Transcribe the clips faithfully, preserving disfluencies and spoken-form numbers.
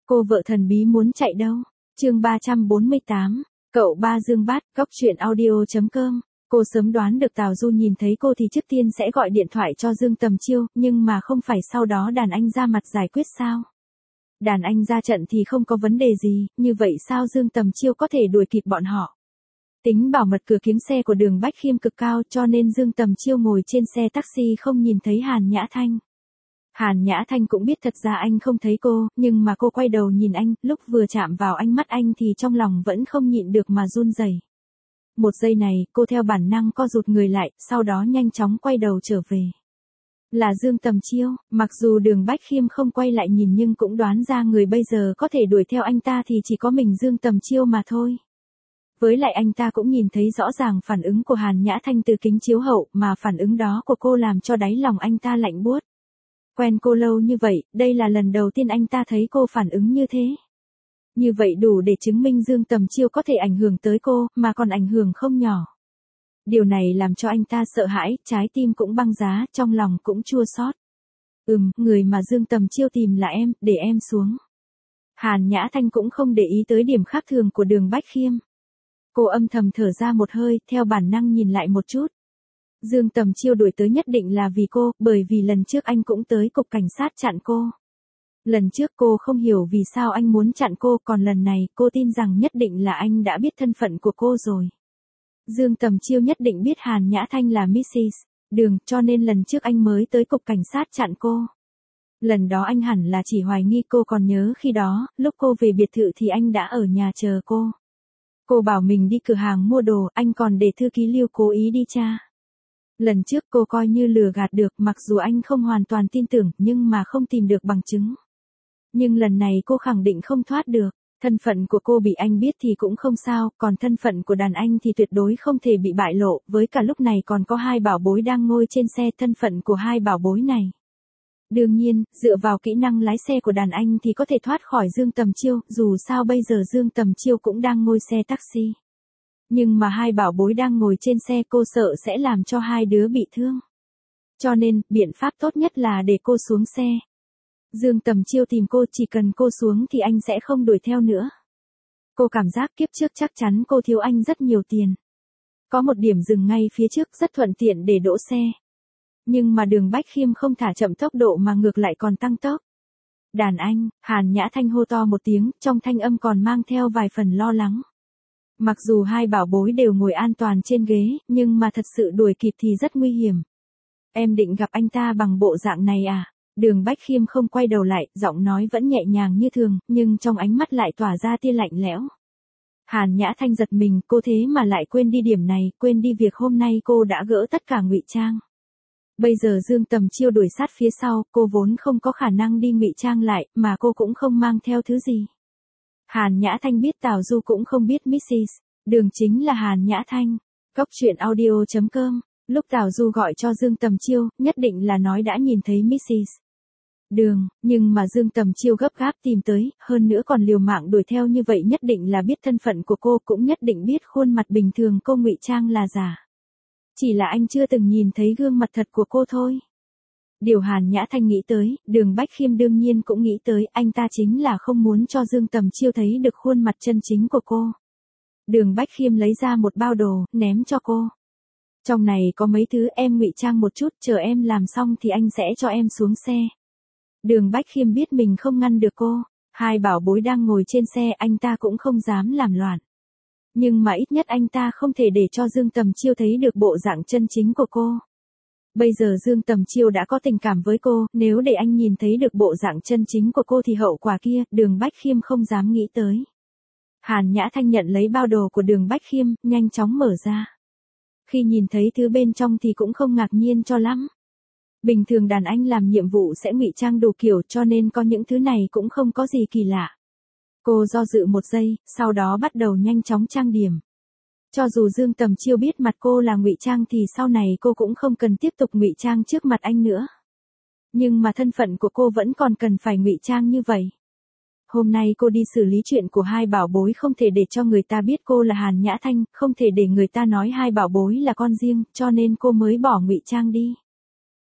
Cô vợ thần bí muốn chạy đâu? Chương ba trăm bốn mươi tám, cậu ba Dương Bát, góc truyện audio chấm com. Cô sớm đoán được Tào Du nhìn thấy cô thì trước tiên sẽ gọi điện thoại cho Dương Tầm Chiêu, nhưng mà không phải sau đó đàn anh ra mặt giải quyết sao? Đàn anh ra trận thì không có vấn đề gì, như vậy sao Dương Tầm Chiêu có thể đuổi kịp bọn họ? Tính bảo mật cửa kính xe của Đường Bách Khiêm cực cao cho nên Dương Tầm Chiêu ngồi trên xe taxi không nhìn thấy Hàn Nhã Thanh. Hàn Nhã Thanh cũng biết thật ra anh không thấy cô, nhưng mà cô quay đầu nhìn anh, lúc vừa chạm vào ánh mắt anh thì trong lòng vẫn không nhịn được mà run rẩy. Một giây này, cô theo bản năng co rụt người lại, sau đó nhanh chóng quay đầu trở về. Là Dương Tầm Chiêu, mặc dù Đường Bách Khiêm không quay lại nhìn nhưng cũng đoán ra người bây giờ có thể đuổi theo anh ta thì chỉ có mình Dương Tầm Chiêu mà thôi. Với lại anh ta cũng nhìn thấy rõ ràng phản ứng của Hàn Nhã Thanh từ kính chiếu hậu, mà phản ứng đó của cô làm cho đáy lòng anh ta lạnh buốt. Quen cô lâu như vậy, đây là lần đầu tiên anh ta thấy cô phản ứng như thế. Như vậy đủ để chứng minh Dương Tầm Chiêu có thể ảnh hưởng tới cô, mà còn ảnh hưởng không nhỏ. Điều này làm cho anh ta sợ hãi, trái tim cũng băng giá, trong lòng cũng chua xót. Ừm, người mà Dương Tầm Chiêu tìm là em, để em xuống. Hàn Nhã Thanh cũng không để ý tới điểm khác thường của Đường Bách Khiêm. Cô âm thầm thở ra một hơi, theo bản năng nhìn lại một chút. Dương Tầm Chiêu đuổi tới nhất định là vì cô, bởi vì lần trước anh cũng tới cục cảnh sát chặn cô. Lần trước cô không hiểu vì sao anh muốn chặn cô, còn lần này cô tin rằng nhất định là anh đã biết thân phận của cô rồi. Dương Tầm Chiêu nhất định biết Hàn Nhã Thanh là mít xít Đường, cho nên lần trước anh mới tới cục cảnh sát chặn cô. Lần đó anh hẳn là chỉ hoài nghi cô, còn nhớ khi đó, lúc cô về biệt thự thì anh đã ở nhà chờ cô. Cô bảo mình đi cửa hàng mua đồ, anh còn để thư ký Lưu cố ý đi tra. Lần trước cô coi như lừa gạt được, mặc dù anh không hoàn toàn tin tưởng, nhưng mà không tìm được bằng chứng. Nhưng lần này cô khẳng định không thoát được. Thân phận của cô bị anh biết thì cũng không sao, còn thân phận của đàn anh thì tuyệt đối không thể bị bại lộ, với cả lúc này còn có hai bảo bối đang ngồi trên xe, thân phận của hai bảo bối này. Đương nhiên, dựa vào kỹ năng lái xe của đàn anh thì có thể thoát khỏi Dương Tầm Chiêu, dù sao bây giờ Dương Tầm Chiêu cũng đang ngồi xe taxi. Nhưng mà hai bảo bối đang ngồi trên xe, cô sợ sẽ làm cho hai đứa bị thương. Cho nên, biện pháp tốt nhất là để cô xuống xe. Dương Tầm Chiêu tìm cô, chỉ cần cô xuống thì anh sẽ không đuổi theo nữa. Cô cảm giác kiếp trước chắc chắn cô thiếu anh rất nhiều tiền. Có một điểm dừng ngay phía trước rất thuận tiện để đỗ xe. Nhưng mà Đường Bách Khiêm không thả chậm tốc độ mà ngược lại còn tăng tốc. Đàn anh, Hàn Nhã Thanh hô to một tiếng, trong thanh âm còn mang theo vài phần lo lắng. Mặc dù hai bảo bối đều ngồi an toàn trên ghế, nhưng mà thật sự đuổi kịp thì rất nguy hiểm. Em định gặp anh ta bằng bộ dạng này à? Đường Bách Khiêm không quay đầu lại, giọng nói vẫn nhẹ nhàng như thường, nhưng trong ánh mắt lại tỏa ra tia lạnh lẽo. Hàn Nhã Thanh giật mình, cô thế mà lại quên đi điểm này, quên đi việc hôm nay cô đã gỡ tất cả ngụy trang. Bây giờ Dương Tầm Chiêu đuổi sát phía sau, cô vốn không có khả năng đi ngụy trang lại, mà cô cũng không mang theo thứ gì. Hàn Nhã Thanh biết Tào Du cũng không biết mít xít Đường chính là Hàn Nhã Thanh. Góc truyện audio chấm com. Lúc Tào Du gọi cho Dương Tầm Chiêu, nhất định là nói đã nhìn thấy mít xít Đường, nhưng mà Dương Tầm Chiêu gấp gáp tìm tới, hơn nữa còn liều mạng đuổi theo như vậy, nhất định là biết thân phận của cô, cũng nhất định biết khuôn mặt bình thường cô ngụy trang là giả. Chỉ là anh chưa từng nhìn thấy gương mặt thật của cô thôi. Điều Hàn Nhã Thanh nghĩ tới, Đường Bách Khiêm đương nhiên cũng nghĩ tới, anh ta chính là không muốn cho Dương Tầm Chiêu thấy được khuôn mặt chân chính của cô. Đường Bách Khiêm lấy ra một bao đồ, ném cho cô. Trong này có mấy thứ, em ngụy trang một chút, chờ em làm xong thì anh sẽ cho em xuống xe. Đường Bách Khiêm biết mình không ngăn được cô, hai bảo bối đang ngồi trên xe, anh ta cũng không dám làm loạn. Nhưng mà ít nhất anh ta không thể để cho Dương Tầm Chiêu thấy được bộ dạng chân chính của cô. Bây giờ Dương Tầm Chiêu đã có tình cảm với cô, nếu để anh nhìn thấy được bộ dạng chân chính của cô thì hậu quả kia, Đường Bách Khiêm không dám nghĩ tới. Hàn Nhã Thanh nhận lấy bao đồ của Đường Bách Khiêm, nhanh chóng mở ra. Khi nhìn thấy thứ bên trong thì cũng không ngạc nhiên cho lắm. Bình thường đàn anh làm nhiệm vụ sẽ ngụy trang đủ kiểu, cho nên có những thứ này cũng không có gì kỳ lạ. Cô do dự một giây, sau đó bắt đầu nhanh chóng trang điểm. Cho dù Dương Tầm Chiêu biết mặt cô là ngụy trang thì sau này cô cũng không cần tiếp tục ngụy trang trước mặt anh nữa. Nhưng mà thân phận của cô vẫn còn cần phải ngụy trang như vậy. Hôm nay cô đi xử lý chuyện của hai bảo bối, không thể để cho người ta biết cô là Hàn Nhã Thanh, không thể để người ta nói hai bảo bối là con riêng, cho nên cô mới bỏ ngụy trang đi.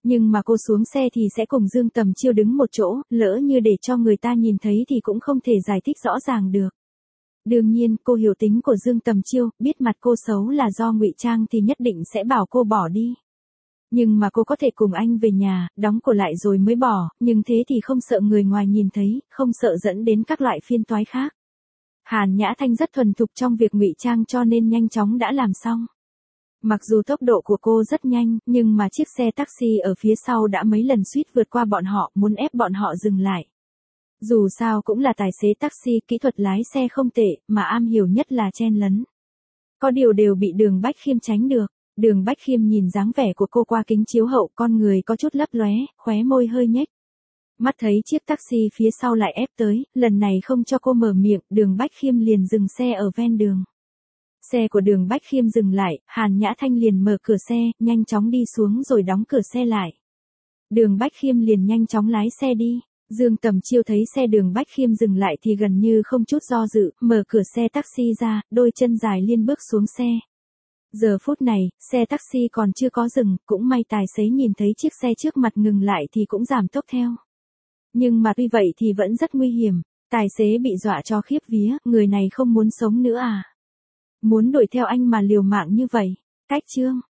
Nhưng mà cô xuống xe thì sẽ cùng Dương Tầm Chiêu đứng một chỗ, lỡ như để cho người ta nhìn thấy thì cũng không thể giải thích rõ ràng được. Đương nhiên, cô hiểu tính của Dương Tầm Chiêu, biết mặt cô xấu là do ngụy trang thì nhất định sẽ bảo cô bỏ đi. Nhưng mà cô có thể cùng anh về nhà, đóng cửa lại rồi mới bỏ, nhưng thế thì không sợ người ngoài nhìn thấy, không sợ dẫn đến các loại phiên toái khác. Hàn Nhã Thanh rất thuần thục trong việc ngụy trang cho nên nhanh chóng đã làm xong. Mặc dù tốc độ của cô rất nhanh, nhưng mà chiếc xe taxi ở phía sau đã mấy lần suýt vượt qua bọn họ, muốn ép bọn họ dừng lại. Dù sao cũng là tài xế taxi, kỹ thuật lái xe không tệ, mà am hiểu nhất là chen lấn. Có điều đều bị Đường Bách Khiêm tránh được. Đường Bách Khiêm nhìn dáng vẻ của cô qua kính chiếu hậu, con người có chút lấp lóe, khóe môi hơi nhếch. Mắt thấy chiếc taxi phía sau lại ép tới, lần này không cho cô mở miệng, Đường Bách Khiêm liền dừng xe ở ven đường. Xe của Đường Bách Khiêm dừng lại, Hàn Nhã Thanh liền mở cửa xe, nhanh chóng đi xuống rồi đóng cửa xe lại. Đường Bách Khiêm liền nhanh chóng lái xe đi. Dương Tầm Chiêu thấy xe Đường Bách Khiêm dừng lại thì gần như không chút do dự, mở cửa xe taxi ra, đôi chân dài liên bước xuống xe. Giờ phút này, xe taxi còn chưa có dừng, cũng may tài xế nhìn thấy chiếc xe trước mặt ngừng lại thì cũng giảm tốc theo. Nhưng mà tuy vậy thì vẫn rất nguy hiểm, tài xế bị dọa cho khiếp vía, người này không muốn sống nữa à? Muốn đuổi theo anh mà liều mạng như vậy. Cách chương